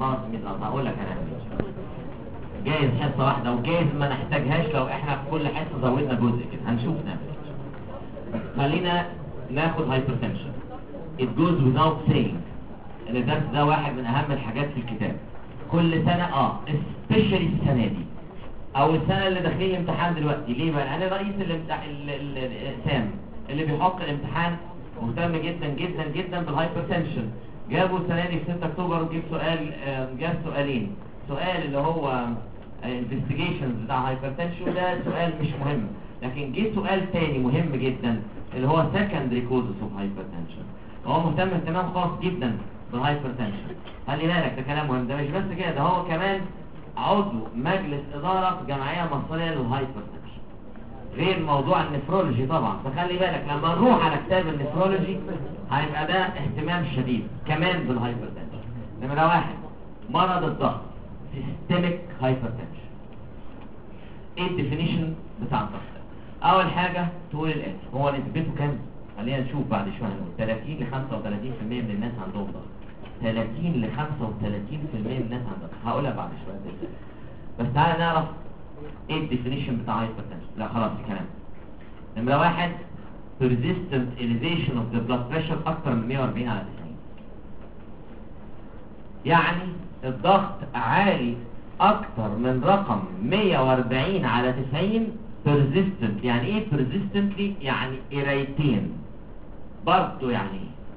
خلاص هقول لك انا جايز حصه واحده وجايز ما نحتاجهاش لو احنا في كل حصه زودنا جزء كده، هنشوف نعمل. خلينا ناخد هايبرتنشن. It goes without saying ان الدرس ده واحد من اهم الحاجات في الكتاب كل سنه، especially السنه دي او السنه اللي داخلين امتحان دلوقتي. ليه بقى؟ انا رئيس سام اللي بيحط الامتحان مهتم جدا جدا جدا بالهايبرتنشن. جابوا السنه دي في 6 اكتوبر وجيب سؤال، جاب سؤالين. سؤال اللي هو investigations بتاع هايبرتنشن، وده سؤال مش مهم، لكن جه سؤال تاني مهم جدا اللي هو secondary causes of hypertension. هو مهتم اهتمام خاص جدا بالهايبرتنشن. خلي بالك ده كلام مهم، ده مش بس كده، ده هو كمان عضو مجلس إدارة في جمعية مصرية للهايبرتنشن، غير موضوع النفرولوجي طبعا. فخلي بالك لما نروح على كتاب النفرولوجي هيبقى ده اهتمام شديد كمان بالهايبرتنشن. نمرة 1 مرض الضغط systemic hypertension. ايه الديفينيشن بتاع الضغط؟ اول حاجة تقول الاتي، هو نسبته كام؟ خلينا نشوف بعد شوية. 30 ل 35% من الناس عندهم ضغط. 30 ل 35% من الناس عندهم. هقولها بعد شوية ازاي. بس تعالى نعرف ايه الديفينيشن بتاع هايبرتنشن. لا خلاص الكلام. نمرة 1 persistent elevation of the blood pressure اكتر من 140 على 90. يعني الضغط عالي اكتر من رقم 140 على 90 persistent. يعني ايه persistently؟ يعني قرايتين برضه. يعني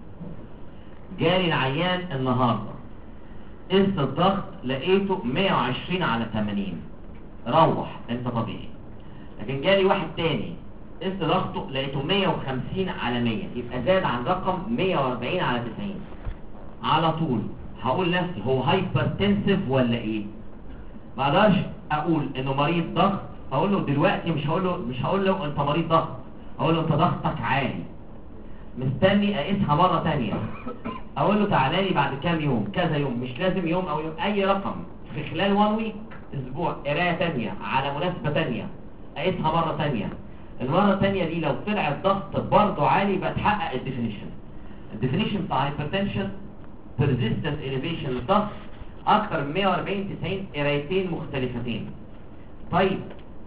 جالي العيان النهارده قست الضغط لقيته 120 على 80، روح انت طبيعي. لكن جالي واحد تاني قست ضغطه لقيته 150 على 100، يبقى زاد عن رقم 140 على 90. على طول هقول نفسي هو هايبرتنسيف ولا ايه؟ ما اقدرش اقول انه مريض ضغط اقول له دلوقتي، مش هقول له انت مريض ضغط، اقول له انت ضغطك عالي، مستني اقيسها مره ثانيه، اقول له تعالى لي بعد كام يوم، كذا يوم، مش لازم يوم او يوم، اي رقم في خلال 1 ويك، اسبوع، قرايه ثانيه على مناسبه ثانيه، اقيسها مره ثانيه. المره الثانيه دي لو طلع الضغط برضه عالي يبقى تحقق الديفينيشن. الديفينيشن بتاع هايبرتنشن persistent elevation للضغط اكتر من 140 90 قرايتين مختلفتين. طيب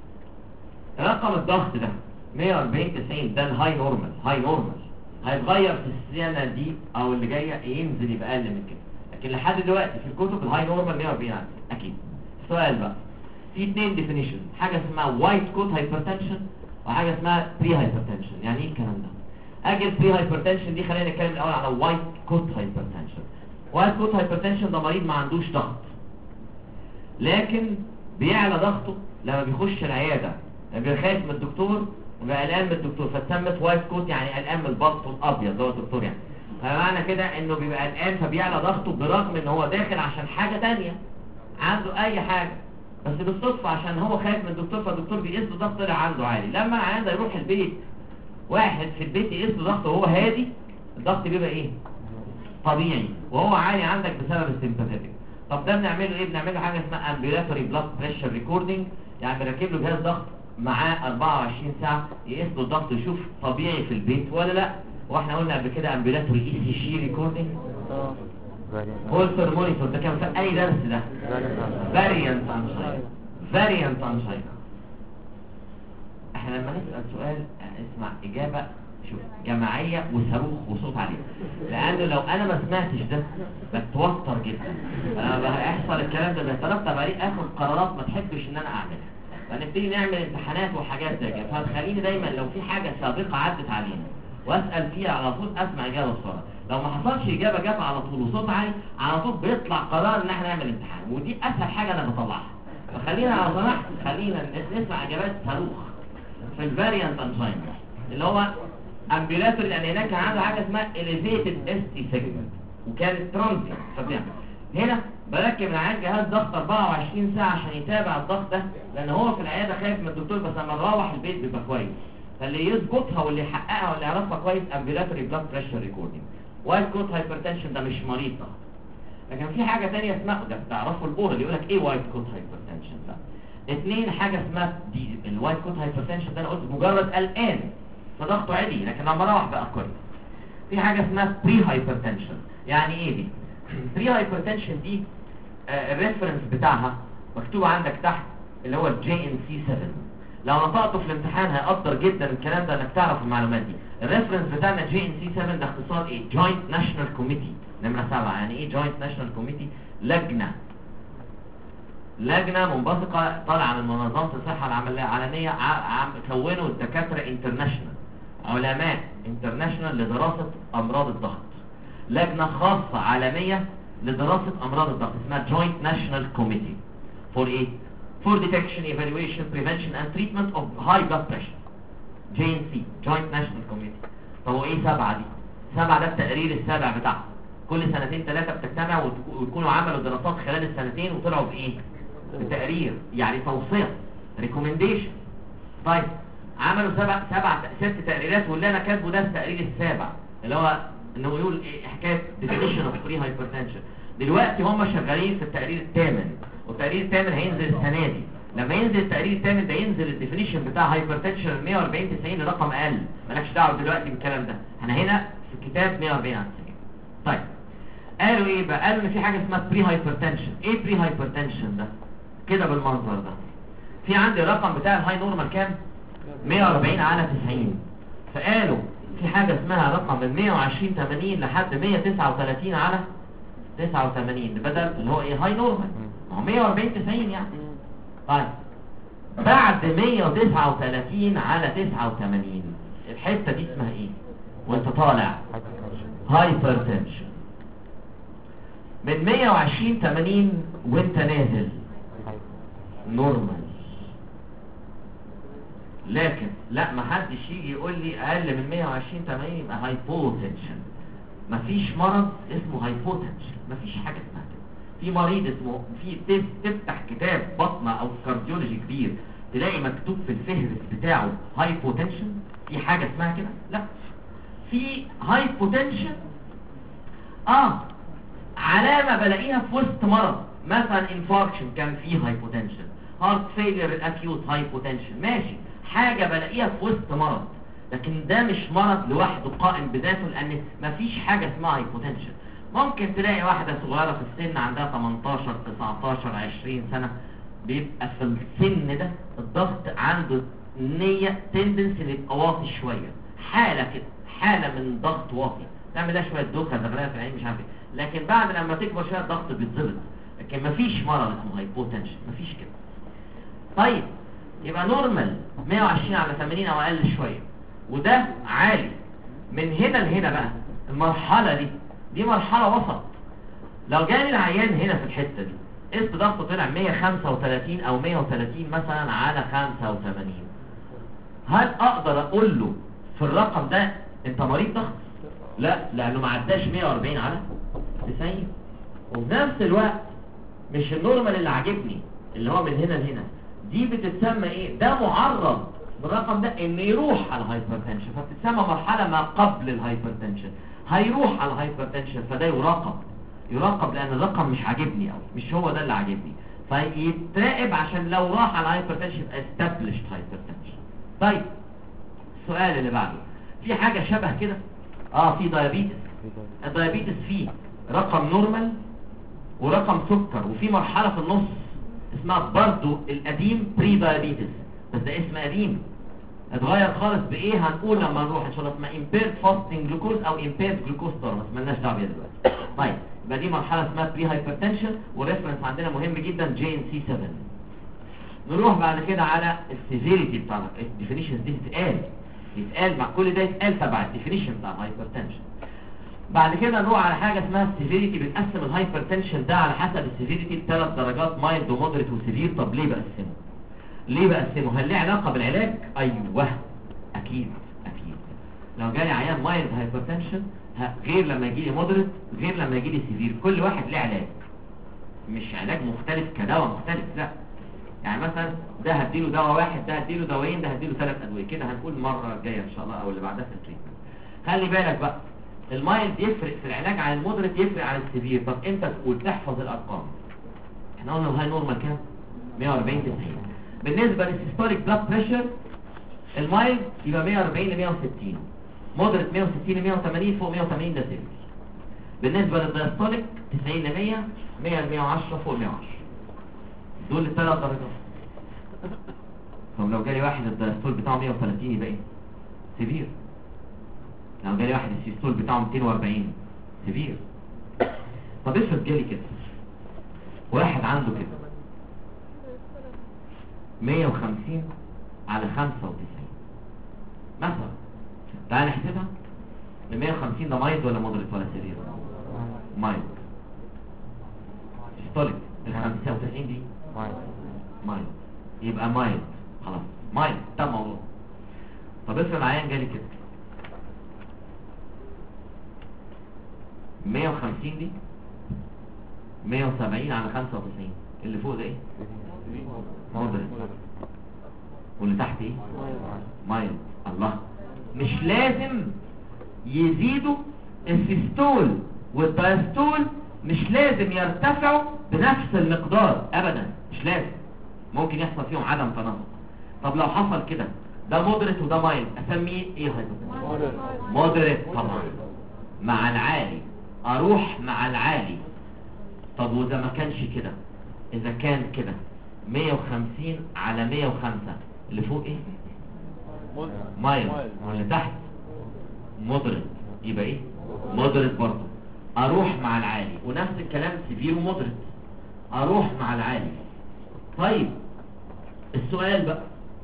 رقم الضغط ده 140 90 ده الهاي نورمال. هاي نورمال هيتغير في السنه دي او اللي جايه، ينزل يبقى اقل من كده، لكن لحد دلوقتي في الكتب الهاي نورمال 140 اكيد. السؤال بقى في 2 ديفينيشن، حاجه اسمها وايت كوت هايبرتنشن وحاجه اسمها بري هايبرتنشن. يعني ايه الكلام ده؟ اجي البري هايبرتنشن دي خلينا نتكلم الاول على وايت كوت هايبرتنشن. وايت كوت هايبرتنشن ده مريض ما عندوش ضغط، لكن بيعلى ضغطه لما بيخش العياده، بيبقى خايف من الدكتور وبقى قلقان من الدكتور، فتسمت وايت كوت يعني قلقان من البلط الابيض اللي هو الدكتور. يعني فمعنى كده انه بيبقى قلقان فبيعلى ضغطه برغم ان هو داخل عشان حاجه ثانيه، عنده اي حاجه، بس بالصدفه عشان هو خايف من الدكتور فالدكتور بيقيس له ضغط طلع عنده عالي. لما العيان ده يروح البيت، واحد في البيت يقيس له ضغطه وهو هادي، الضغط بيبقى ايه؟ طبيعي، وهو عالي عندك بسبب السيمباثيك. طب ده بنعمله ايه؟ بنعمله حاجه اسمها امبيلاتوري بلاد بريشر ريكوردنج. يعني بنركب له جهاز ضغط معاه 24 ساعه يقيس له الضغط يشوف طبيعي في البيت ولا لا. واحنا قلنا قبل كده امبيلاتوري اي سي جي ريكوردنج، هولتر مونيتور، ده كان في اي درس ده؟ فاريانت انشاين. فاريانت انشاين. احنا لما نسال سؤال اسمع اجابه شوف جماعيه وصاروخ وصوت عالي، لانه لو انا ما سمعتش ده بتوتر جدا. هيحصل الكلام ده بيترتب عليه اخد قرارات ما تحبش ان انا اعملها، فنبتدي نعمل امتحانات وحاجات زي كده. فخليني دايما لو في حاجه سابقه عدت علينا واسال فيها على طول اسمع اجابه بسرعه. لو ما حصلش اجابه جت على طول وصوت عالي على طول بيطلع قرار ان احنا نعمل امتحان، ودي اسهل حاجه انا بطلعها. فخلينا لو سمحت خلينا نسمع اجابات صاروخ في الفاريانت انشاين اللي هو امبيلاتوري، لان هناك كان عنده حاجه اسمها elevated ST segment وكانت ترانزيت. فبيعمل هنا بركب العيان جهاز ضغط 24 ساعه عشان يتابع الضغط ده، لان هو في العياده خايف من الدكتور، بس لما نروح البيت بيبقى كويس. فاللي يظبطها واللي يحققها واللي يعرفها كويس امبيلاتوري بلاد بريشر ريكوردنج. وايت كوت هايبرتنشن ده مش مريض ضغط. لكن في حاجه ثانيه اسمها، ده تعرفوا الاورال يقول لك ايه وايت كوت هايبرتنشن ده. 2 حاجه اسمها دي الوايت كوت هايبرتنشن ده انا قلت مجرد قلقان فضغطه عالي، لكن لما اروح بقى كويس. في حاجه اسمها بري هايبرتنشن. يعني ايه دي؟ بري هايبرتنشن دي الريفرنس بتاعها مكتوب عندك تحت اللي هو JNC 7. لو نطقته في الامتحان هيقدر جدا الكلام ده انك تعرف المعلومات دي. الريفرنس بتاعنا JNC 7 ده اختصار ايه؟ Joint National Committee نمرة 7. يعني ايه Joint National Committee؟ لجنة منبثقة طالعة من منظمة الصحة العالمية، كونوا الدكاترة انترناشونال، علماء انترناشونال لدراسة امراض الضغط. لجنة خاصة عالمية لدراسة امراض الضغط اسمها Joint National Committee for ايه؟ for detection, evaluation, prevention and treatment of high blood pressure. JNC Joint National Committee. طب هو ايه 7 دي؟ 7 ده التقرير السابع بتاعهم. كل 2-3 بتجتمع ويكونوا عملوا دراسات خلال السنتين وطلعوا بايه؟ بتقرير، يعني توصية recommendation. طيب عملوا 6 تقريرات، واللي انا كاتبه ده التقرير السابع اللي هو انه يقول ايه حكايه definition of pre-hypertension. دلوقتي هم شغالين في التقرير الثامن، والتقرير الثامن هينزل السنه دي. لما ينزل التقرير الثامن ده ينزل الديفينيشن بتاع هايبرتنشن 140/90 لرقم اقل. مالكش دعوه دلوقتي بالكلام ده، احنا هنا في الكتاب 140/90. طيب قالوا ايه بقى؟ قالوا ان في حاجه اسمها بري هايبرتنشن. ايه بري هايبرتنشن ده؟ كده بالمنظر ده. في عندي الرقم بتاع الهاي نورمال كام؟ 140/90. فقالوا في حاجه اسمها رقم من 120/80 لحد 139/89 بدل اللي هو ايه هاي نورمال، ما هو 140/90 يعني. طيب بعد 139/89 الحته دي اسمها ايه وانت طالع؟ هايبرتنشن. من 120/80 وانت نازل نورمال. لكن لا، ما حدش يجي يقول لي اقل من 120/80 يبقى هايبوتنشن. مفيش مرض اسمه هايبوتنشن، مفيش حاجه اسمها كده. في مريض اسمه، في تفتح كتاب بطنه او كارديولوجي كبير تلاقي مكتوب في الفهرس بتاعه هايبوتنشن. في حاجه اسمها كده؟ لا. في هايبوتنشن علامه بلاقيها في وسط مرض، مثلا انفاركشن كان فيه هايبوتنشن، هارت فيلير الاكيوت هايبوتنشن، ماشي، حاجه بلاقيها في وسط مرض. لكن ده مش مرض لوحده قائم بذاته، لان مفيش حاجه اسمها هايبوتنشن. ممكن تلاقي واحده صغيره في السن عندها 18 19 20 سنه بيبقى في السن ده الضغط عنده نيه تندنسي يبقى واطي شويه، حاله كده، حاله من ضغط واطي، تعمل لها شويه دوخه زغلله في العين مش عارف ايه. لكن بعد لما تكبر شويه الضغط بيتظبط. لكن مفيش مرض اسمه هايبوتنشن، مفيش كده. طيب يبقى نورمال 120/80 او اقل شويه، وده عالي. من هنا لهنا بقى المرحله دي مرحله وسط. لو جاني العيان هنا في الحته دي قست ضغطه طلع 135 او 130 مثلا على 85، هل اقدر اقول له في الرقم ده انت مريض ضغط؟ لا، لانه ما عداش 140/90. وفي نفس الوقت مش النورمال اللي عاجبني اللي هو من هنا لهنا، دي بتتسمى ايه؟ ده معرض بالرقم ده ان يروح على الهايبرتنشن، فبتتسمى مرحله ما قبل الهايبرتنشن. هيروح على الهايبرتنشن، فده يراقب لان الرقم مش عاجبني قوي، مش هو ده اللي عاجبني، فيتراقب عشان لو راح على الهايبرتنشن يبقى established hypertension. طيب السؤال اللي بعده، في حاجه شبه كده في دايابيتس. الدايابيتس فيه رقم نورمال ورقم سكر، وفي مرحله في النص اسمها برضو القديم بري دايابيتس، بس ده اسم قديم اتغير خالص. بايه هنقول لما نروح ان شاء الله؟ اسمها impaired fasting glucose او impaired glucose tolerance، مالناش دعوه بيها دلوقتي. طيب يبقى دي مرحله اسمها بري هايبرتنشن، والريفرنس عندنا مهم جدا JNC 7. نروح بعد كده على السيفيريتي بتاع الديفينيشنز دي. يتقال مع كل ده يتقال تبع الديفينيشن بتاع الهايبرتنشن. بعد كده نروح على حاجه اسمها السيفيريتي. بنقسم الهايبرتنشن ده على حسب السيفيريتي ل3 درجات، مايلد ومودريت وسيفير. طب ليه بقسمه؟ هل ليه علاقه بالعلاج؟ ايوه اكيد. لو جالي عيان مايلد هايبرتنشن غير لما يجي لي مودريت غير لما يجي لي سيفير. كل واحد له علاج، مش علاج مختلف كدواء مختلف، لا. يعني مثلا ده هديله دواء واحد، ده هديله دوايين، ده هديله 3 ادويه، كده هنقول المره الجايه ان شاء الله او اللي بعدها في التريتمنت. خلي بالك بقى، المايلد يفرق في العلاج عن المودريت يفرق عن السيفير. طب انت تقول تحفظ الارقام. احنا قلنا الهاي نورمال كام؟ 140/90. بالنسبه للسيستوليك بلاد بريشر المايلد يبقى 140/160، مودريت 160/180، فوق 180 ده سيفير. بالنسبه للدايستوليك 90 ل 100، 100 ل 110، فوق 110. دول الثلاث درجات. طب لو جالي واحد الدايستول بتاعه 130 يبقى ايه؟ سيفير. لو جالي واحد السيستول بتاعه 240 سيفير. طب افرض جالي كده واحد عنده كده 150 على 95 مثلا، تعال نحسبها. ال 150 ده مايلد ولا مودريت ولا سيفير؟ مايلد. سيستوليك ال 95 دي مايلد، يبقى مايلد خلاص، مايلد ده الموضوع. طب افرض عيان جالي كده 150 دي 170 على 95، اللي فوق ده ايه؟ مودريت، واللي تحت ايه؟ مايلد. الله، مش لازم يزيدوا السيستول والدايستول، مش لازم يرتفعوا بنفس المقدار ابدا، مش لازم، ممكن يحصل فيهم عدم تناسق. طب لو حصل كده ده مودريت وده مايلد، اسميه ايه هذا؟ مودريت طبعا، مع العالي، اروح مع العالي. طب واذا ما كانش كده، اذا كان كده 150 على 105، اللي فوق ايه؟ مايلد، واللي تحت مودريت، يبقى ايه؟ مودريت برضه، اروح مع العالي. ونفس الكلام سيفير ومودريت، اروح مع العالي. طيب السؤال بقى،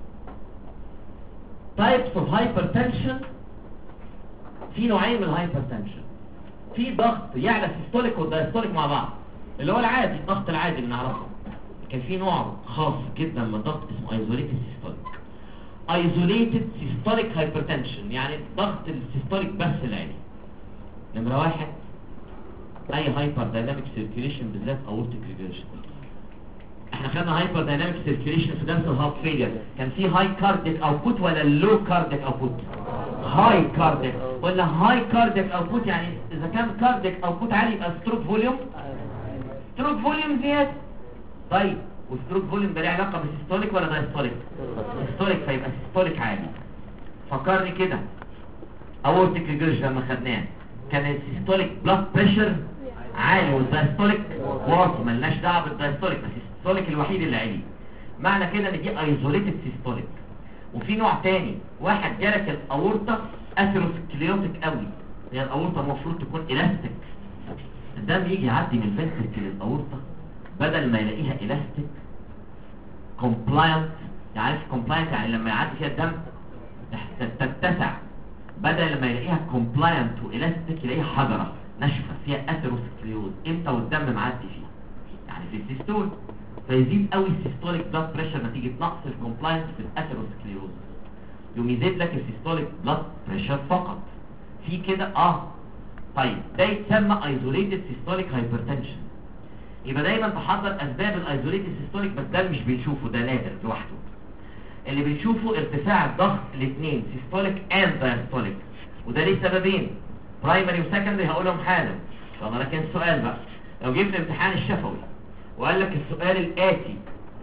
types of hypertension. في نوعين من الهايبرتنشن. في ضغط يعلى السيستوليك والدايستوليك مع بعض، اللي هو العادي، الضغط العادي اللي نعرفه. كان في نوع خاص جدا من الضغط اسمه isolated systolic. isolated systolic hypertension يعني ضغط السيستوليك بس العالي. نمرة واحد، اي هايبر دايناميك سيركيليشن، بالذات اورتيك ريجريشن. احنا خدنا هايبر دايناميك سيركيليشن في درس الهارت فيلير، كان في هاي كارديك اوتبوت ولا لو كارديك اوتبوت؟ هاي كارديك. ولا هاي كارديك اوتبوت يعني اذا كان كارديك اوتبوت عالي يبقى ستروك فوليوم، ستروك فوليوم زياده. طيب والستروك فوليوم ده له علاقه بالسيستوليك ولا دايستوليك؟ سيستوليك، فيبقى سيستوليك عالي. فكرني كده اورتيك ريجريشن لما خدناه كان السيستوليك بلاد بريشر عالي والدايستوليك واطي، ملناش دعوه بالدايستوليك، بس السيستوليك الوحيد اللي عالي. معنى كده ان دي ايزوليتد سيستوليك. وفي نوع تاني، واحد جالك الاورطه اثيروسكليروتيك قوي، هي الاورطه المفروض تكون الاستيك، الدم يجي يعدي من الفنتركل للاورطه، بدل ما يلاقيها الاستيك كومبلاينت. يعني كومبلاينت يعني لما يعدي فيها الدم تتسع، بدل ما يلاقيها كومبلاينت والاستيك يلاقيها حجره ناشفه فيها اثيروسكليروز. امتى؟ والدم معدي فيها، يعني في السيستول. فيزيد قوي السيستوليك بلاد بريشر نتيجه نقص الكومبلاينس في الاثيروسكليروز، يوم يزيد لك السيستوليك بلاد بريشر فقط. في كده طيب ده يتسمى ايزوليتد سيستوليك هايبرتنشن. يبقى دايما تحضر اسباب الايزوليتد سيستوليك، بس ده مش بنشوفه، ده نادر لوحده. اللي بنشوفه ارتفاع الضغط الاثنين سيستوليك اند دايستوليك، وده ليه سببين، برايمري وسكندري هقولهم حالا ان شاء الله. لكن السؤال بقى لو جبت الامتحان الشفوي وقال لك السؤال الآتي،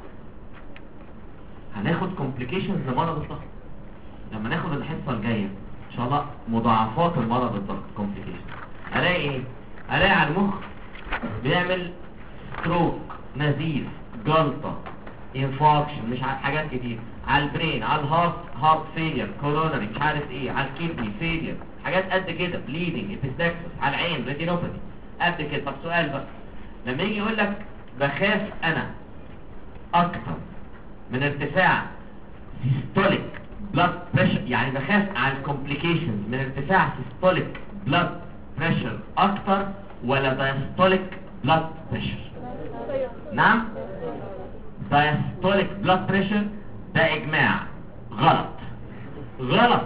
هناخد كومبليكيشنز لمرض الضغط لما ناخد الحصة الجاية ان شاء الله، مضاعفات المرض الضغط كومبليكيشن. الاقي ايه؟ الاقي على المخ بيعمل ستروك، نزيف، جلطة، انفاكشن، مش عارف حاجات كتير. على البرين، على هارت فيلير، كورونري، مش عارف ايه، على الكيدني فيلير، حاجات قد كده، بليدنج، ابيستاكسس، على العين ريتينوباثي قد كده. طب سؤال بقى، لما يجي يقول لك بخاف انا اكتر من ارتفاع سيستوليك بلاد بريشر، يعني بخاف على الكومبليكيشنز من ارتفاع سيستوليك بلاد بريشر اكتر ولا دايستوليك بلاد بريشر؟ نعم، دايستوليك بلاد بريشر. ده اجماع غلط، غلط.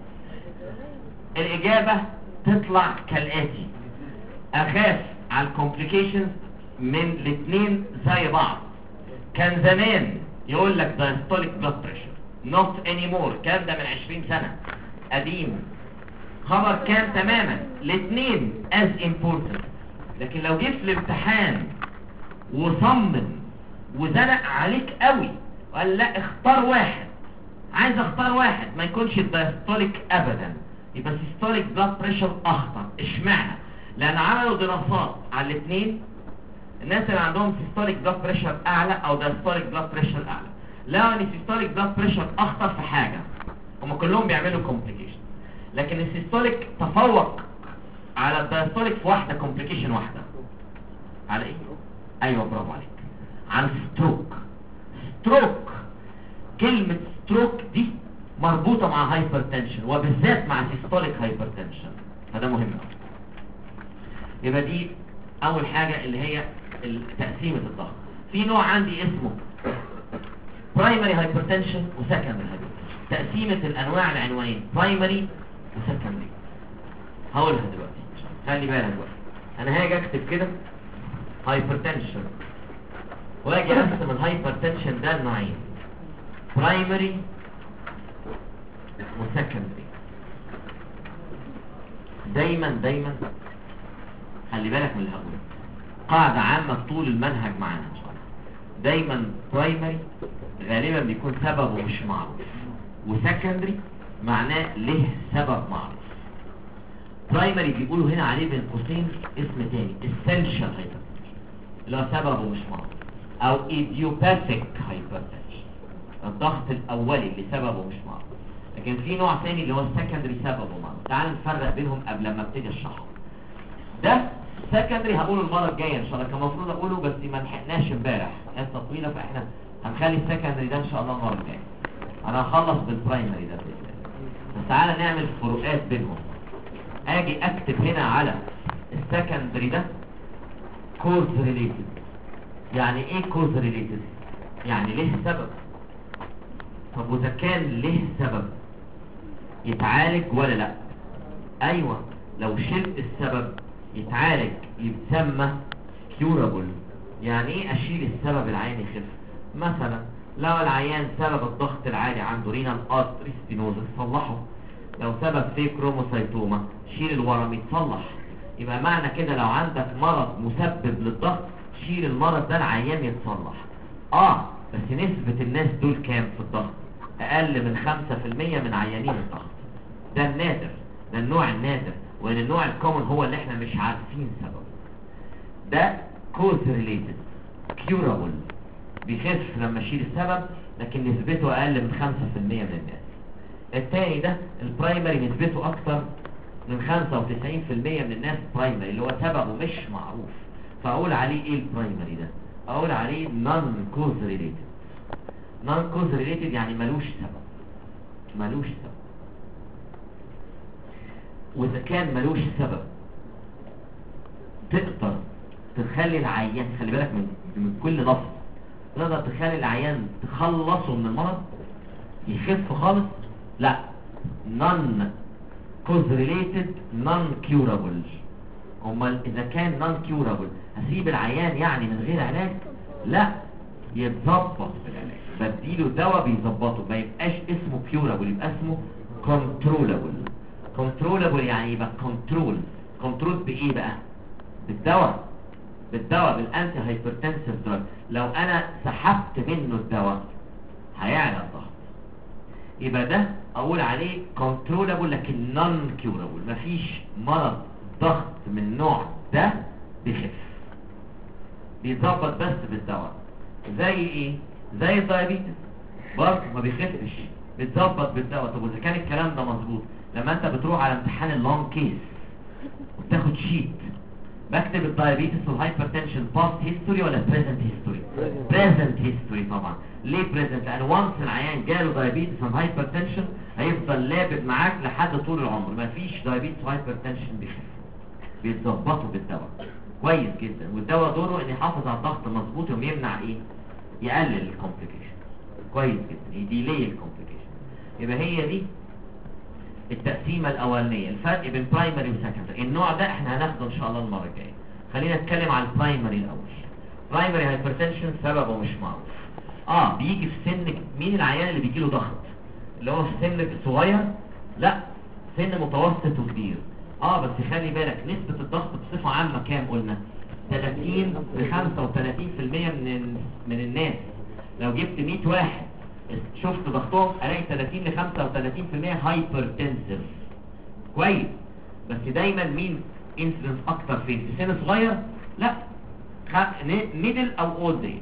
الاجابة تطلع كالاتي، اخاف على الكومبليكيشنز من الاثنين زي بعض. كان زمان يقول لك دايستوليك بلاد بريشر، not anymore، كان ده من 20 سنة، قديم، خبر كان تماما. الاثنين as important. لكن لو جيت في الامتحان وصمم وزنق عليك قوي وقال لا اختار واحد، عايز اختار واحد ما يكونش الدايستوليك ابدا، يبقى السيستوليك بلاد بريشر اخطر. اشمعنى؟ لان عملوا دراسات على الاثنين. الناس اللي عندهم سيستوليك بلاد بريشر اعلى او دايستوليك بلاد بريشر اعلى لقوا ان السيستوليك بلاد بريشر اخطر في حاجه، هم كلهم بيعملوا كومبليكيشن، لكن السيستوليك تفوق على الدايستوليك في واحده كومبليكيشن واحده. على ايه؟ ايوه برافو عليك، على ستروك. ستروك، كلمه ستروك دي مربوطه مع هايبرتنشن وبالذات مع سيستوليك هايبرتنشن، فده مهم. يبقى دي اول حاجه اللي هي تقسيمه الضغط. في نوع عندي اسمه برايمري هايبرتنشن وسكندري هايبرتنشن. تقسيمه الانواع العنوانين برايمري وسكندري هقولها دلوقتي، خلي بالك بقى. انا هاجي اكتب كده هايبرتنشن واجي اقسم الهايبرتنشن ده لنوعين، برايمري وسكندري. دايما خلي بالك من اللي هقوله، قاعده عامه طول المنهج معانا ان شاء الله. دايما برايمري غالبا بيكون سببه مش معروف، وسكندري معناه له سبب معروف. برايمري بيقولوا هنا عليه بين قوسين اسم تاني essential hypertension اللي هو سببه مش معروف، او idiopathic hypertension الضغط الاولي اللي سببه مش معروف. لكن في نوع تاني اللي هو السكندري سببه معروف. تعال نفرق بينهم قبل ما ابتدي اشرحهم. ده سكندري هقوله المره الجايه ان شاء الله، كان المفروض اقوله بس ما لحقناش امبارح، حصه طويله، فاحنا هنخلي السكندري ده ان شاء الله المره الجايه. انا هخلص بالبرايمري ده باذن الله، بس تعالى نعمل فروقات بينهم. اجي اكتب هنا على السكندري ده كوز ريليتد. يعني ايه كوز ريليتد؟ يعني ليه سبب. طب واذا كان له سبب يتعالج ولا لا؟ ايوه، لو شلت السبب يتعالج، يتسمى كيورابل. يعني ايه اشيل السبب العيان يخف؟ مثلا لو العيان سبب الضغط العالي عنده رينال ارتري ستينوزس صلحه، لو سبب فيه كروموسايتوما شيل الورم يتصلح. يبقى معنى كده لو عندك مرض مسبب للضغط شيل المرض ده العيان يتصلح. بس نسبة الناس دول كام في الضغط؟ اقل من 5% من عيانين الضغط. ده النادر، ده النوع النادر، وان النوع الكومن هو اللي احنا مش عارفين سببه. ده كوز ريليتد كيورابل، بيخف لما اشيل السبب، لكن نسبته اقل من 5% من الناس. التاني ده البرايمري نسبته اكتر من 95% من الناس برايمري، اللي هو سببه مش معروف. فاقول عليه ايه البرايمري ده؟ اقول عليه نون كوز ريليتد. نون كوز ريليتد يعني ملوش سبب، ملوش سبب. واذا كان ملوش سبب تقدر تخلي العيان، خلي بالك من كل لفظ، تقدر تخلي العيان تخلصه من المرض يخف خالص؟ لا، نون كوز ريليتد نون كيورابل. امال اذا كان نون كيورابل هسيب العيان يعني من غير علاج؟ لا، يتظبط بالعلاج، بديله دواء بيظبطه، ما يبقاش اسمه كيورابل، يبقى اسمه كنترولابل. كنترولابل يعني يبقى كنترول بايه بقى؟ بالدواء بالانتي هايبرتنسيف دراج. لو انا سحبت منه الدواء هيعلى الضغط، يبقى ده اقول عليه كنترولابل لكن نون كيورابل. مفيش مرض ضغط من النوع ده بيخف، بيظبط بس بالدواء. زي ايه؟ زي الدايابيتس برضه ما بيخفش، بيتظبط بالدواء. طب واذا كان الكلام ده مظبوط، لما انت بتروح على امتحان اللونج كيس وبتاخد شيت بكتب الدايابيتس والهايبرتنشن باست هيستوري ولا بريزنت هيستوري؟ بريزنت هيستوري طبعا. ليه بريزنت؟ لان وانس العيان جاله دايابيتس وهايبرتنشن هيفضل لابد معاك لحد طول العمر. مفيش دايابيتس وهايبرتنشن بيخف، بيتظبطوا بالدواء كويس جدا. والدواء دوره ان يحافظ على الضغط مظبوط ويمنع ايه؟ يقلل الكومبليكيشن كويس جدا، يديلي الكومبليكيشن. يبقى هي دي التقسيمه الاولانيه، الفرق بين برايمري وسكندري. النوع ده احنا هناخده ان شاء الله المره الجايه. خلينا نتكلم على البرايمري الاول. برايمري هايبرتنشن سببه مش معروف. بيجي في سن مين العيان اللي بيجي له ضغط؟ اللي هو في سن صغير؟ لا، سن متوسط وكبير. بس خلي بالك نسبه الضغط بصفه عامه كام قلنا؟ 30 ل 35% من الناس. لو جبت 100 واحد شفت ضغطهم الاقي 30 ل 35% هايبرتنسيف كويس. بس دايما مين انسيدنس اكتر فين؟ في سن صغير؟ لا، ميدل او اولد ايج.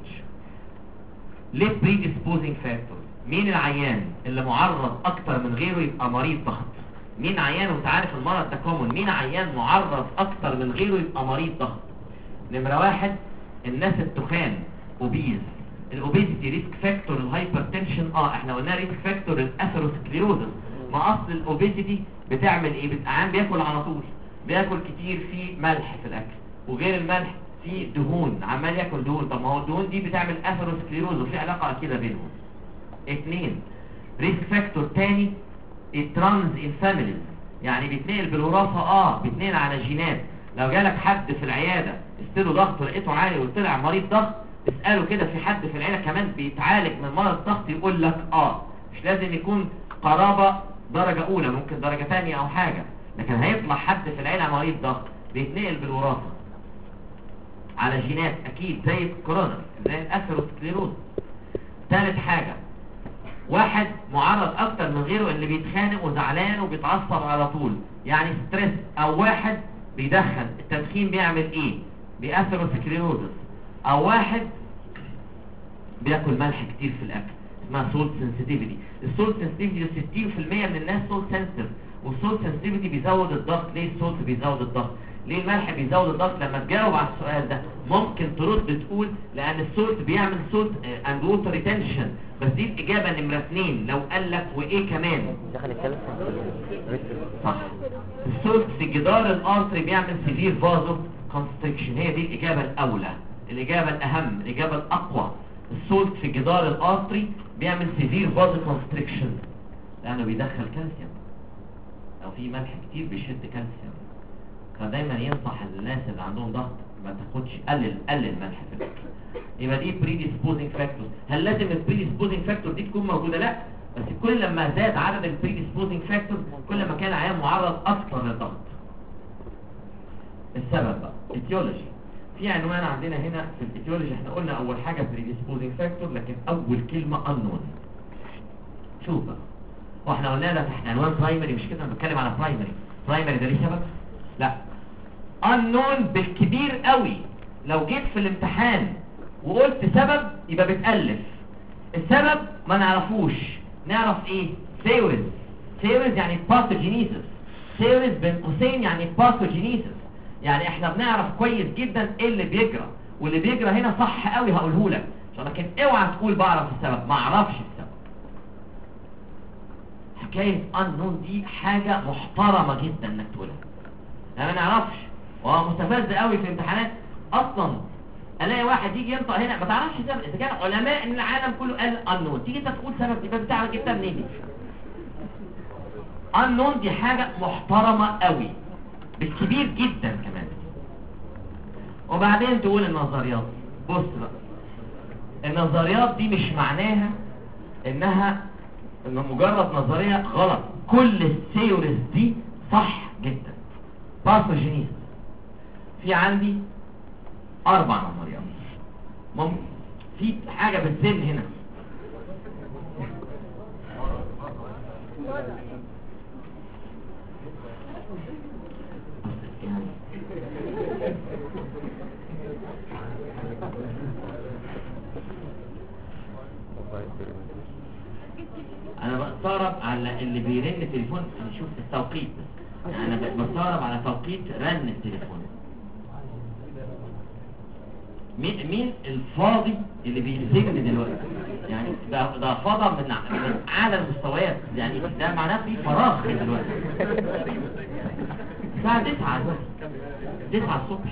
ليه بريديسبوزنج فاكتور؟ مين العيان اللي معرض اكتر من غيره يبقى مريض ضغط؟ مين عيان وانت عارف المرض ده كومن؟ مين عيان معرض اكتر من غيره يبقى مريض ضغط؟ نمرة واحد الناس التخان، اوبيز. الاوبيزيتي ريسك فاكتور الهايبرتنشن، احنا قلنا ريسك فاكتور الاثيروسكليروزس. ما اصل الاوبيزيتي بتعمل ايه؟ عيان بياكل على طول، بياكل كتير، فيه ملح في الاكل، وغير الملح فيه دهون، عمال ياكل دهون. طب ما هو الدهون دي بتعمل اثيروسكليروز وفي علاقه كده بينهم. اتنين ريسك فاكتور تاني الترانز ان فاميليز، يعني بيتنقل بالوراثه، بيتنقل على جينات. لو جالك حد في العياده استله ضغط لقيته عالي وطلع مريض ضغط، اساله كده في حد في العيله كمان بيتعالج من مرض ضغط، يقول لك مش لازم يكون قرابه درجه اولى، ممكن درجه ثانيه او حاجه، لكن هيطلع حد في العيله مريض ضغط بيتنقل بالوراثه على جينات اكيد، زي الكورونا، زي الاثيروسكليروز. ثالث حاجه واحد معرض اكتر من غيره اللي بيتخانق وزعلان وبيتعصب على طول، يعني ستريس، او واحد بيدخن. التدخين بيعمل ايه؟ بأثيروسكليروزس. او واحد بياكل ملح كتير في الاكل، اسمها سولت سنسيتيفيتي. السولت سنسيتيفيتي 60% من الناس سولت سنسيتيف، والسولت سنسيتيفيتي بيزود الضغط. ليه السولت بيزود الضغط؟ ليه الملح بيزود الضغط؟ لما تجاوب على السؤال ده ممكن ترد تقول لان السولت بيعمل سولت اند ووتر ريتنشن، بس دي الاجابه نمره 2. لو قال لك وايه كمان؟ دخل الكلام صح، السولت في جدار الارتري بيعمل سيفير فازو كونستريكشن. هي دي الاجابه الاولى، الاجابه الاهم، الاجابه الاقوى. السولت في جدار الارتري بيعمل سيفير فازو كونستريكشن لانه بيدخل كالسيوم، لو في ملح كتير بيشد كالسيوم. فدايما ينصح الناس اللي عندهم ضغط ما تاخدش، قلل ملح في الاكل. يبقى دي بريديسبوزنج فاكتور. هل لازم البريديسبوزنج فاكتور دي تكون موجوده؟ لا، بس كل لما زاد عدد البريديسبوزنج فاكتور كل ما كان العيان معرض اكثر للضغط. السبب بقى اتيولوجي. في عنوان عندنا هنا في الاتيولوجي، احنا قلنا اول حاجه بريديسبوزنج فاكتور، لكن اول كلمه unknown. شوف بقى، واحنا قلنا ده تحت عنوان برايمري، مش كده؟ بنتكلم على برايمري ده ليه سبب؟ لا، unknown بالكبير قوي. لو جيت في الامتحان وقلت سبب يبقى بتألف. السبب ما نعرفوش، نعرف ايه؟ ثيوريز يعني باثوجينيسيس. ثيوريز بين قوسين يعني باثوجينيسيس، يعني احنا بنعرف كويس جدا ايه اللي بيجرى، واللي بيجرى هنا صح قوي هقوله لك، لكن اوعى تقول بعرف السبب، ما اعرفش السبب. حكايه unknown دي حاجه محترمه جدا انك تقولها، ما نعرفش. وهو مستفز قوي في الامتحانات اصلا، الاقي واحد يجي ينطق هنا ما تعرفش سبب، اذا كان علماء ان العالم كله قال unknown، تيجي انت تقول سبب، يبقى بتعرف جبتها منين دي؟ unknown دي حاجه محترمه قوي بالكبير جدا كمان. وبعدين تقول النظريات. بص بقى، النظريات دي مش معناها انها مجرد نظريه غلط، كل الثيوريز دي صح جدا. باثوجينيس، في عندي 4 نظريات. ممكن في حاجة بتزن هنا، انا بستغرب على اللي بيرن تليفون نشوف التوقيت، بس انا بستغرب على توقيت رن التليفون. مين الفاضي اللي بيسجن دلوقتي؟ يعني ده فضى من اعلى المستويات، يعني ده معناه في فراغ دلوقتي. الساعه 9 الصبح.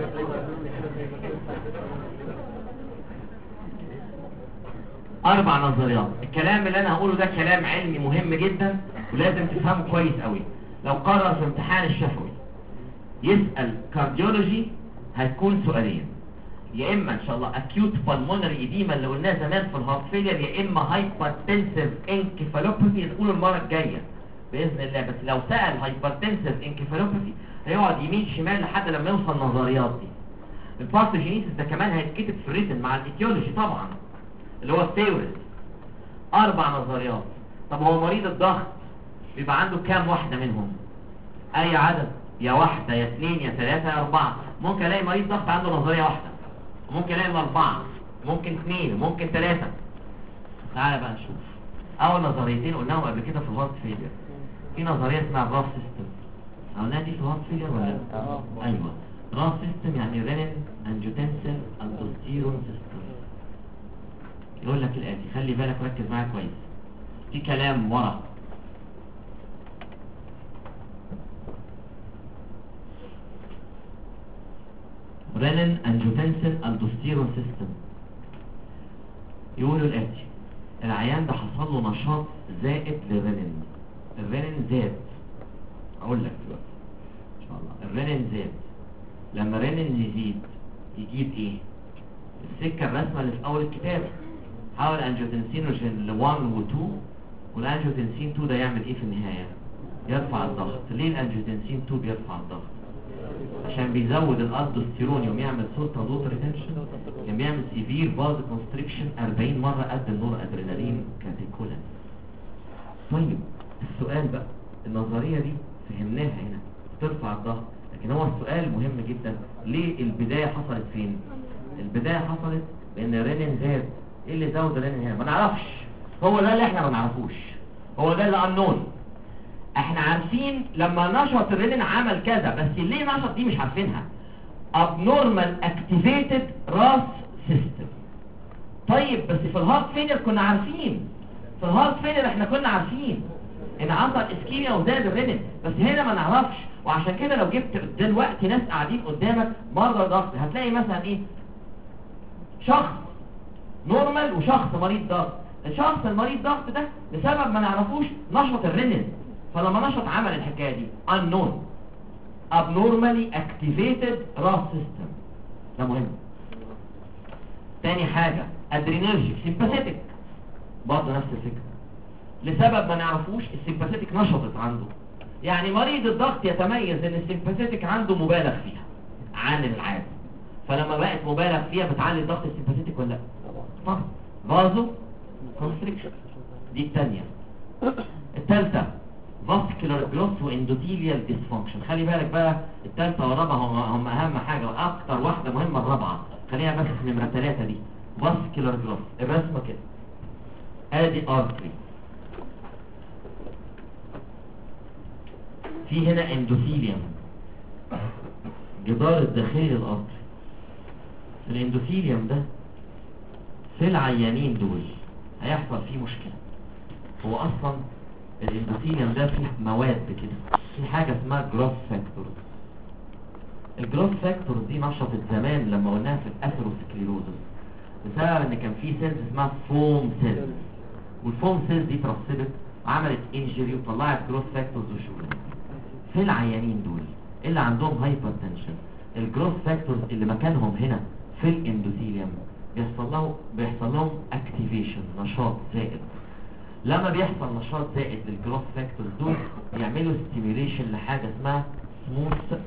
أربع نظريات. الكلام اللي انا هقوله ده كلام علمي مهم جدا ولازم تفهمه كويس قوي. لو قرر في امتحان الشفوي يسأل كارديولوجي هتكون سؤالين، يا اما ان شاء الله acute pulmonary edema اللي قلناه زمان في الهارت فيلير، يا اما hypertensive encephalopathy نقوله المره الجايه باذن الله. بس لو سأل hypertensive encephalopathy هيقعد يمين شمال لحد لما يوصل النظريات دي. الباثوجينيسيس ده كمان هيتكتب في الريتن مع الايتيولوجي طبعا اللي هو الثيوريز. 4 نظريات. طب هو مريض الضغط بيبقى عنده كام واحده منهم؟ اي عدد، يا واحدة يا اثنين يا ثلاثة يا اربعة. ممكن الاقي مريض ضغط عنده نظرية واحدة، ممكن الاقي اربعة، ممكن اثنين، ممكن ثلاثة. تعالى بقى نشوف اول نظريتين قلناهم قبل كده في الهارت فيلير. في نظرية اسمها الراس سيستم، قلناها دي في الهارت فيلير ولا لا؟ ايوه، راس سيستم يعني رينين انجيوتنسين الدوستيرون سيستم. يقول لك الاتي، خلي بالك ركز معايا كويس، في كلام ورا. رينين انجيوتنسين الدوستيرون سيستم. يقولوا الاتي، العيان ده حصل له نشاط زائد للرينين، الرينين زاد. اقول لك دلوقتي ان شاء الله، الرينين زاد. لما الرينين يزيد يجيب ايه؟ السكه الرسمه اللي في اول الكتاب، حاول انجيوتنسينوجين ل 1 و 2، والانجيوتنسين 2 ده يعمل ايه في النهايه؟ يرفع الضغط. ليه الانجيوتنسين 2 بيرفع الضغط؟ عشان بيزود الالدوستيرون، يوم يعمل سلطه دوت ريتنشن، يوم يعمل سيفير باز كونستريكشن 40 مره قد النور ادرينالين كاتيكولا. طيب السؤال بقى، النظريه دي فهمناها هنا ترفع الضغط، لكن هو السؤال مهم جدا، ليه البدايه حصلت فين؟ البدايه حصلت بان الرينين زاد. ايه اللي زود الرينين هنا؟ ما نعرفش، هو ده اللي احنا ما نعرفوش، هو ده اللي unknown. احنا عارفين لما نشط الرينين عمل كذا، بس ليه نشط دي مش عارفينها. abnormal activated RAS system. طيب بس في الهارت فيلير كنا عارفين، في الهارت فيلير احنا كنا عارفين ان حصل اسكيميا وزاد الرينين، بس هنا ما نعرفش. وعشان كده لو جبت دلوقتي ناس قاعدين قدامك مرضى ضغط، هتلاقي مثلا ايه؟ شخص نورمال وشخص مريض ضغط. الشخص المريض ضغط ده بسبب ما نعرفوش نشط الرينين، فلما نشط عمل الحكايه دي unknown abnormally activated RAS system. ده مهم. تاني حاجه ادرينرجيك سيمباثيتك، برضه نفس الفكره، لسبب ما نعرفوش السيمباثيتك نشطت عنده. يعني مريض الضغط يتميز ان السيمباثيتك عنده مبالغ فيها عن العاده، فلما بقت مبالغ فيها بتعلي الضغط السيمباثيتك ولا لا؟ طبعا. فازو كونستريكشن دي الثانيه. الثالثه فاسكولار جروث واندوثيليال ديسفانكشن. خلي بالك بقى، الثالثه والرابعه هم اهم حاجه، واكتر واحده مهمه الرابعه، خليها بس في نمره 3 دي. فاسكولار جروث، الرسمه كده، ادي ارتري، في هنا اندوثيليوم، جدار الداخلي للارتري. الاندوثيليوم ده في العيانين دول هيحصل فيه مشكله. هو اصلا الاندوثيليوم ده فيه مواد كده، في حاجه اسمها جروث فاكتورز. الجروث فاكتورز دي نشطت زمان لما قلناها في الاثيروسكليروزس، بسبب ان كان في سيلز اسمها فوم سيلز، والفوم سيلز دي ترسبت وعملت انجري وطلعت جروث فاكتورز وشغلها. في العيانين دول اللي عندهم هايبرتنشن، الجروث فاكتورز اللي مكانهم هنا في الاندوثيليوم بيحصل لهم اكتيفيشن، نشاط زائد. لما بيحصل نشاط زائد للجروث فاكتورز دول يعملوا ستيميوليشن لحاجه اسمها سموث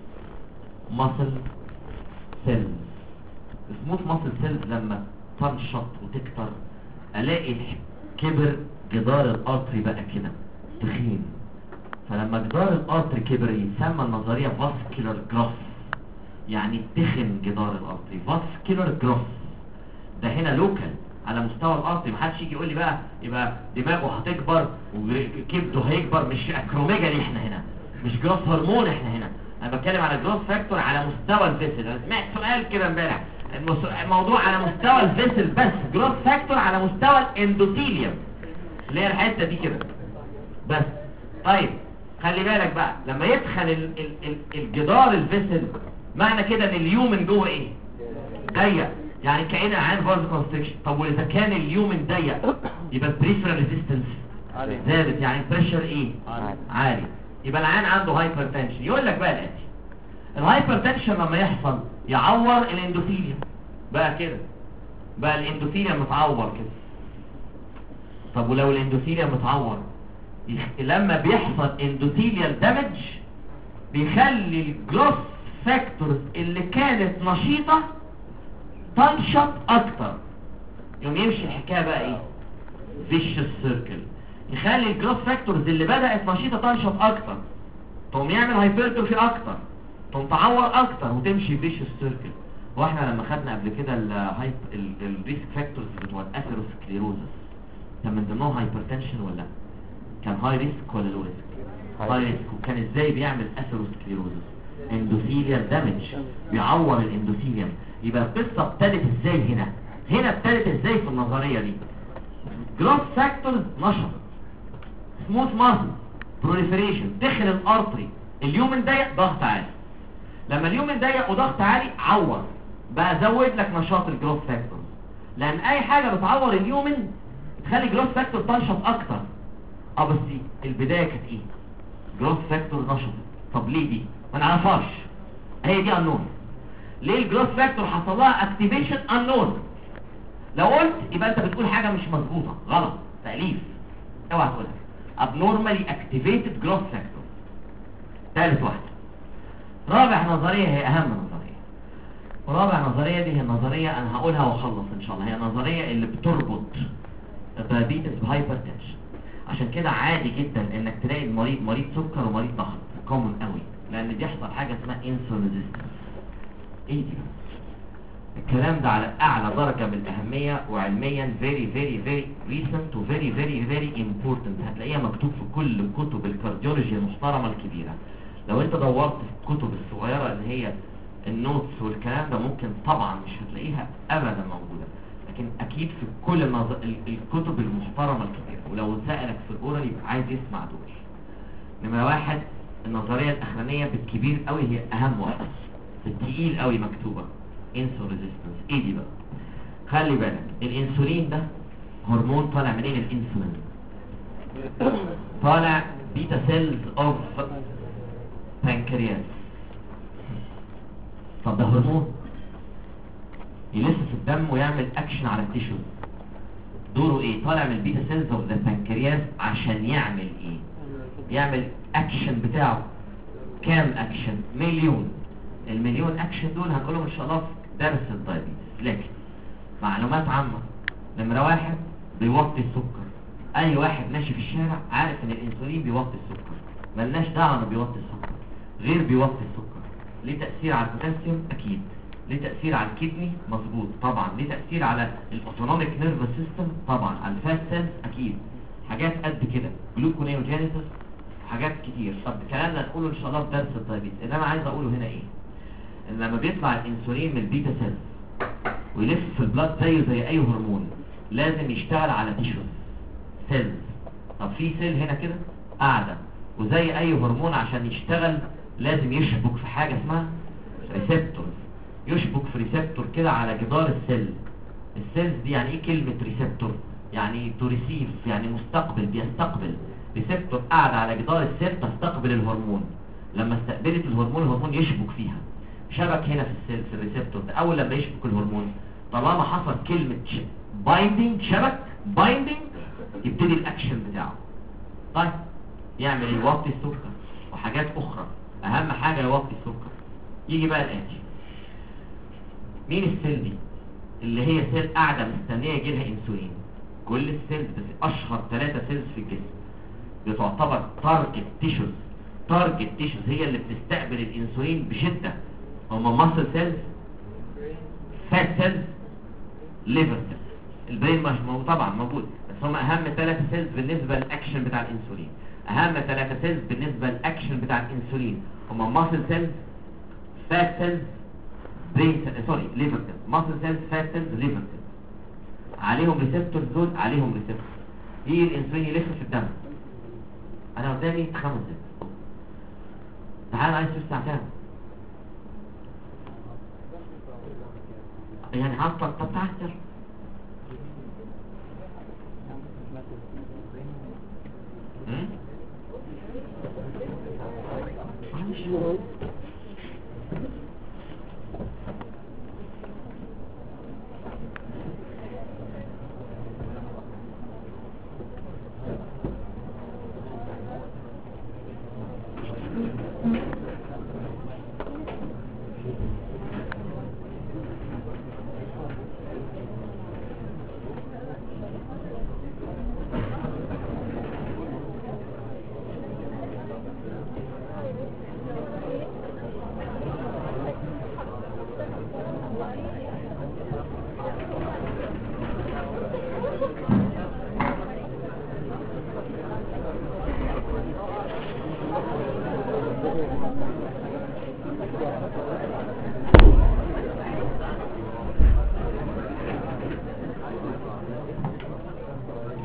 ماسل سيلز. السموث ماسل سيلز لما تنشط وتكتر، الاقي كبر جدار الارتري بقى كده تخين، فلما جدار الارتري كبر يتسمى النظريه فاسكولار جروث، يعني تخن جدار الارتري. فاسكولار جروث ده هنا لوكال على مستوى الارتري، محدش يجي يقول لي بقى يبقى دماغه هتكبر وكبده هيكبر. مش اكروميجالي احنا هنا، مش جروث هرمون احنا هنا، انا بتكلم على جروث فاكتور على مستوى الفيسل. انا سمعت سؤال كده امبارح، الموضوع على مستوى الفيسل بس، جروث فاكتور على مستوى الاندوثيليوم اللي هي الحته دي كده بس. طيب خلي بالك بقى، لما يدخل الجدار الفيسل، معنى كده ان اليومن جوه ايه؟ ضيق، يعني كأن العين فازو كونستريكشن. طب واذا كان اليومن ضيق يبقى البريفرال ريزيستنس زادت، يعني البريشر ايه؟ عالي، يبقى العين عنده هايبرتنشن. يقول لك بقى الاتي، الهايبرتنشن لما يحصل يعور الاندوثيليوم بقى كده، بقى الاندوثيليوم متعور كده. طب ولو الاندوثيليوم متعور، لما بيحصل اندوثيليال دامج بيخلي الجروث فاكتورز اللي كانت نشيطه تنشط اكتر، يوم يمشي الحكايه بقى ايه؟ فيشس سيركل، يخلي الجروث فاكتورز اللي بدات نشيطه تنشط اكتر، تقوم يعمل هايبرتروفي اكتر، تقوم تعور اكتر وتمشي فيش السيركل. واحنا لما خدنا قبل كده الريسك فاكتورز بتوع الاثيروسكليروزس كان من ضمنهم هايبرتنشن ولا لا؟ كان هاي ريسك ولا لو ريسك؟ هاي ريسك. وكان ازاي بيعمل اثيروسكليروزس؟ اندوثيليال دامج، بيعور الاندوثيليوم. يبقى القصه ابتدت ازاي هنا؟ هنا ابتدت ازاي في النظريه دي؟ جروث فاكتورز نشط، سموث ماسل، بروليفريشن، دخل الارتري، اليومن ضيق ضغط عالي. لما اليومن ضيق وضغط عالي عور، بقى زود لك نشاط الجروث فاكتورز، لان اي حاجه بتعور اليومن تخلي الجروث فاكتور تنشط اكتر. بس دي البدايه كانت ايه؟ جروث فاكتور نشط. طب ليه دي؟ ما نعرفهاش، هي دي انون. ليه الجروث فاكتور حصل لها اكتيفيشن؟ انون. لو قلت يبقى انت بتقول حاجه مش مظبوطه، غلط، تاليف، اوعى تقولها. abnormally activated growth factor. ثالث واحده. رابع نظريه هي اهم نظريه، ورابع نظريه دي هي النظريه انا هقولها واخلص ان شاء الله، هي النظريه اللي بتربط الدايابيتس بهايبرتنشن. عشان كده عادي جدا انك تلاقي المريض مريض سكر ومريض ضغط، كومن قوي، لان بيحصل حاجه اسمها انسولين ريزيستنس. ايه دي؟ الكلام ده على اعلى درجه من الاهميه، وعلميا very very very recent و very very very important. هتلاقيها مكتوب في كل كتب الكارديولوجي المحترمه الكبيره. لو انت دورت في الكتب الصغيره اللي هي النوتس والكلام ده ممكن طبعا مش هتلاقيها ابدا موجوده، لكن اكيد في كل الكتب المحترمه الكبيره. ولو سالك في الاورال يبقى عايز يسمع دول. نمره واحد، النظريه الاخرانيه بالكبير قوي هي اهم واحده، التقيل قوي مكتوبه، انسولين ريزيستنس. ايه دي بقى؟ خلي بالك، الانسولين ده هرمون طالع منين؟ الانسولين طالع بيتا سيلز اوف بانكرياس. طب ده هرمون يلف في الدم ويعمل اكشن على التيشوز. دوره ايه؟ طالع من البيتا سيلز اوف ذا بانكرياس عشان يعمل ايه؟ يعمل اكشن بتاعه. كام اكشن؟ مليون. المليون اكشن دول هنقولهم ان شاء الله في درس الدايابيتس. لكن معلومات عامة، نمرة واحد، بيوطي السكر. اي واحد ماشي في الشارع عارف ان الانسولين بيوطي السكر، ملناش دعوه انه بيوطي السكر، غير بيوطي السكر. ليه تأثير على البوتاسيوم؟ اكيد. ليه تأثير على الكدني؟ مظبوط طبعا. ليه تأثير على الاوتونوميك نيرفس سيستم؟ طبعا. على الفات سيلز؟ اكيد. حاجات قد كده، جلوكونيوجينيسيس، حاجات كتير. طب الكلام ده نقوله ان شاء الله في درس الدايابيتس. اللي انا عايز اقوله هنا ايه؟ ان لما بيطلع الانسولين من البيتا سيلز ويلف في البلاد زيه زي اي هرمون، لازم يشتغل على تيشوز سيلز. طب في سيل هنا كده قاعده، وزي اي هرمون عشان يشتغل لازم يشبك في حاجه اسمها ريسبتورز. يشبك في ريسبتور كده على جدار السيل. السيلز دي يعني ايه كلمه ريسبتور؟ يعني تو ريسيف، يعني مستقبل، بيستقبل. ريسبتور قاعده على جدار السيل تستقبل الهرمون. لما استقبلت الهرمون يشبك فيها. شبك هنا في السيل في الريسبتور ده. اول لما يشبك الهرمون، طالما حصل كلمه بايندينج، شبك بايندينج، يبتدي الاكشن بتاعه. طيب يعمل يوطي السكر وحاجات اخرى. اهم حاجه يوطي السكر. يجي بقى الاتي، مين السيل دي؟ اللي هي سيل قاعده مستنيه يجي لها انسولين. كل السيلز، بس اشهر 3 سيلز في الجسم بتعتبر تارجت تيشوز. تارجت تيشوز هي اللي بتستقبل الانسولين بشده. هما ماسل سيلز، فات سيلز، ليفر سيلز. البرين مش موجود طبعا، موجود، بس هما اهم 3 سيلز بالنسبه للاكشن بتاع الانسولين. اهم 3 سيلز بالنسبه للاكشن بتاع الانسولين هما ماسل سيلز، فات سيلز، برين سوري ليفر سيلز. ماسل سيلز، فات سيلز، ليفر سيلز. عليهم ريسبتورز، دول عليهم ريسبتورز. يجي الانسولين يلف في الدم. انا قدامي 5 دقايق، تعال عايز في الساعه كام؟ يعني هفضل. طب تعال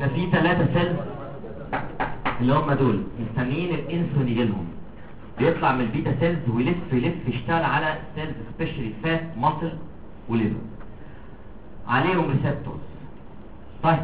ده في 3 سيلز اللي هم دول مستنيين الانسولين يجي لهم، بيطلع من البيتا سيلز ويلف يشتغل على سيلز سبيشالي فات ماسل وليفر عليهم ريسبتورز. طيب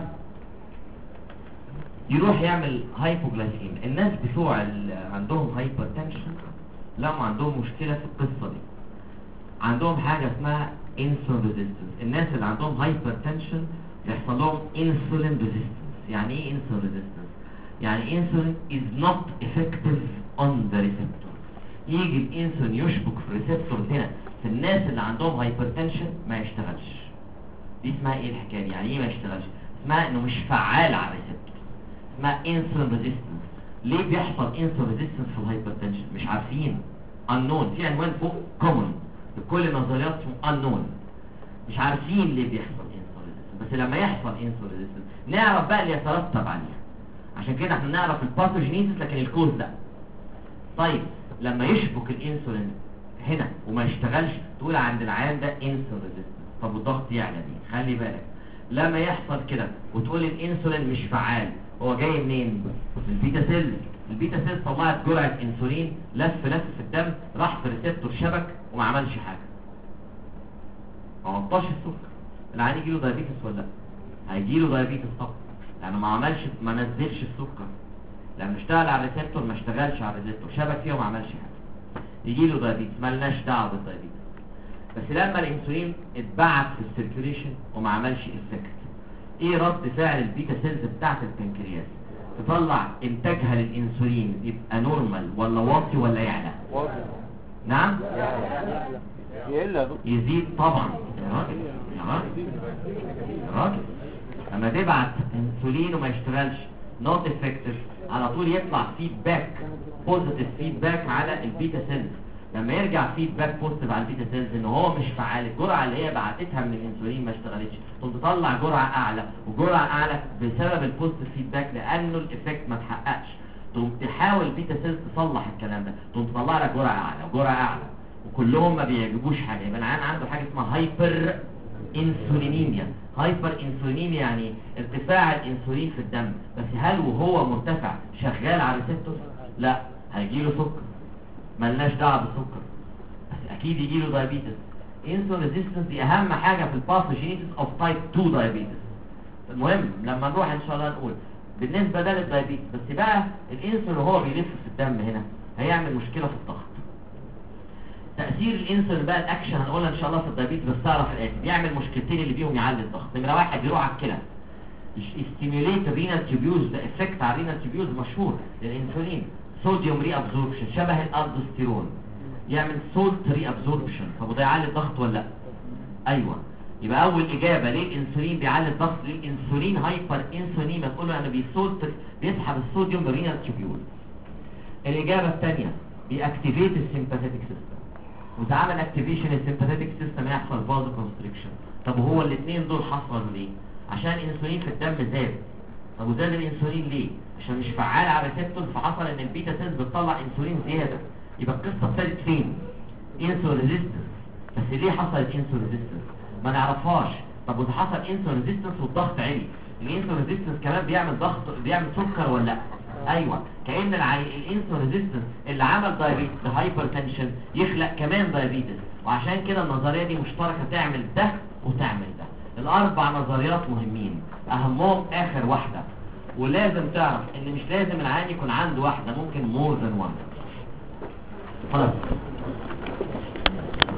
يروح يعمل هايبوجلايسيم. الناس بتوع اللي عندهم هايبرتنشن لما عندهم مشكله في القصه دي عندهم حاجه اسمها انسولين ريزيستنس. الناس اللي عندهم هايبرتنشن يحصل لهم انسولين ريزيستنس. يعني ايه انسولين ريزيستنس؟ يعني انسولين is not effective on the receptor. يجي الانسولين يشبك في الريسبتور هنا في الناس اللي عندهم هايبرتنشن ما يشتغلش. دي اسمها ايه الحكايه دي؟ يعني ايه ما يشتغلش؟ اسمها انه مش فعال على الريسبتور، اسمها انسولين ريزيستنس. ليه بيحصل انسولين ريزيستنس في الهايبرتنشن؟ مش عارفين، unknown. في عنوان فوق common لكل النظريات اسمه unknown. مش عارفين ليه بيحصل انسولين ريزيستنس، بس لما يحصل انسولين ريزيستنس نعرف بقى اللي يترتب عليها. عشان كده احنا نعرف الباثوجينيسيس لكن الكوز لا. طيب لما يشبك الانسولين هنا وما يشتغلش تقول عند العيان ده انسولين ريزيستنس. طب والضغط يعلى دي خلي بالك. لما يحصل كده وتقول الانسولين مش فعال، هو جاي منين؟ من البيتا سيل. البيتا سيل طلعت جرعه انسولين، لف في الدم، راح في ريسبتور شبك وما عملش حاجه، ما وطاش السكر. العيان يجي له دايابيتس ولا لا؟ هيجي له دايابيتس طبعا لانه ما نزلش السكر. لما اشتغل على الريسبتور ما اشتغلش على الريسبتور، شبك فيه وما عملش حاجه، يجي له دايابيتس. مالناش دعوه بالدايابيتس. بس لما الانسولين اتبعت في السيركيوليشن وما عملش افكت، ايه رد فعل البيتا سيلز بتاعت البنكرياس؟ تطلع انتاجها للانسولين يبقى نورمال ولا واطي ولا يعلى؟ نعم يزيد طبعا. يا راجل لما تبعت انسولين وما يشتغلش نوت افكتيف، على طول يطلع فيدباك بوزيتيف فيدباك على البيتا سيلز. لما يرجع فيدباك بوزيتيف على البيتا سيلز ان هو مش فعال، الجرعه اللي هي بعتتها من الانسولين ما اشتغلتش، تقوم تطلع جرعه اعلى وجرعه اعلى بسبب البوزيتيف فيدباك لانه الايفكت ما اتحققش. تقوم تحاول البيتا سيلز تصلح الكلام ده، تقوم تطلع لك جرعه اعلى وجرعه اعلى وكلهم ما بيعجبوش حاجه. يبقى العيان عنده حاجه اسمها هايبر انسولينيميا. هايبر انسولينيميا يعني ارتفاع الانسولين في الدم، بس هل وهو مرتفع شغال على الريسبتور؟ لا، هيجي له سكر. ملناش دعوه بالسكر، بس اكيد يجي له دايابيتس. انسولين ريزيستنس دي اهم حاجه في الباثوجينيسيس اوف تايب 2 دايابيتس. المهم لما نروح ان شاء الله نقول بالنسبه ده للدايابيتس. بس بقى الانسولين وهو بيلف في الدم هنا هيعمل مشكله في الضغط. تأثير الانسولين بقى الاكشن هنقولها ان شاء الله في الدايابيتس، بس تعرف الاتي بيعمل مشكلتين اللي بيهم يعلي الضغط. نمره واحد يروح على الكلى، يستيميوليت الرينال تيوبيوز. ده افكت على الرينال تيوبيوز مشهور للانسولين. صوديوم ري ابزوربشن شبه الالدوستيرون، يعمل سولت ري ابزوربشن. طب وده يعلي الضغط ولا لا؟ ايوه. يبقى اول اجابه ليه الانسولين بيعلي الضغط؟ ليه الانسولين هايبر انسولينيميا؟ تقول له انا بيسولت بيسحب الصوديوم بالرينال تيوبيوز. الاجابه الثانيه بيأكتيفيت السيمباثيتك سيستم، وإذا عمل اكتيفيشن السيمباثيتك سيستم يحصل فازو كونستريكشن. طب وهو الاثنين دول حصلوا ليه؟ عشان الانسولين في الدم زاد. طب وزاد الانسولين ليه؟ عشان مش فعال على الريسبتور، فحصل ان البيتا سيلز بتطلع انسولين زياده. يبقى القصه ابتدت فين؟ انسولين ريزيستنس. بس ليه حصلت انسولين ريزيستنس؟ ما نعرفهاش. طب وإذا حصل انسولين ريزيستنس والضغط عالي، الانسولين ريزيستنس كمان بيعمل ضغط، بيعمل سكر ولا لا؟ ايوه. كأن الانسولين ريزيستنس اللي عمل دايابيتس هايبرتنشن يخلق كمان دايابيتس. وعشان كده النظريه دي مشتركه تعمل ده وتعمل ده. الاربع نظريات مهمين، اهمهم اخر واحده. ولازم تعرف ان مش لازم العيان يكون عنده واحده، ممكن مور ذان وان. خلاص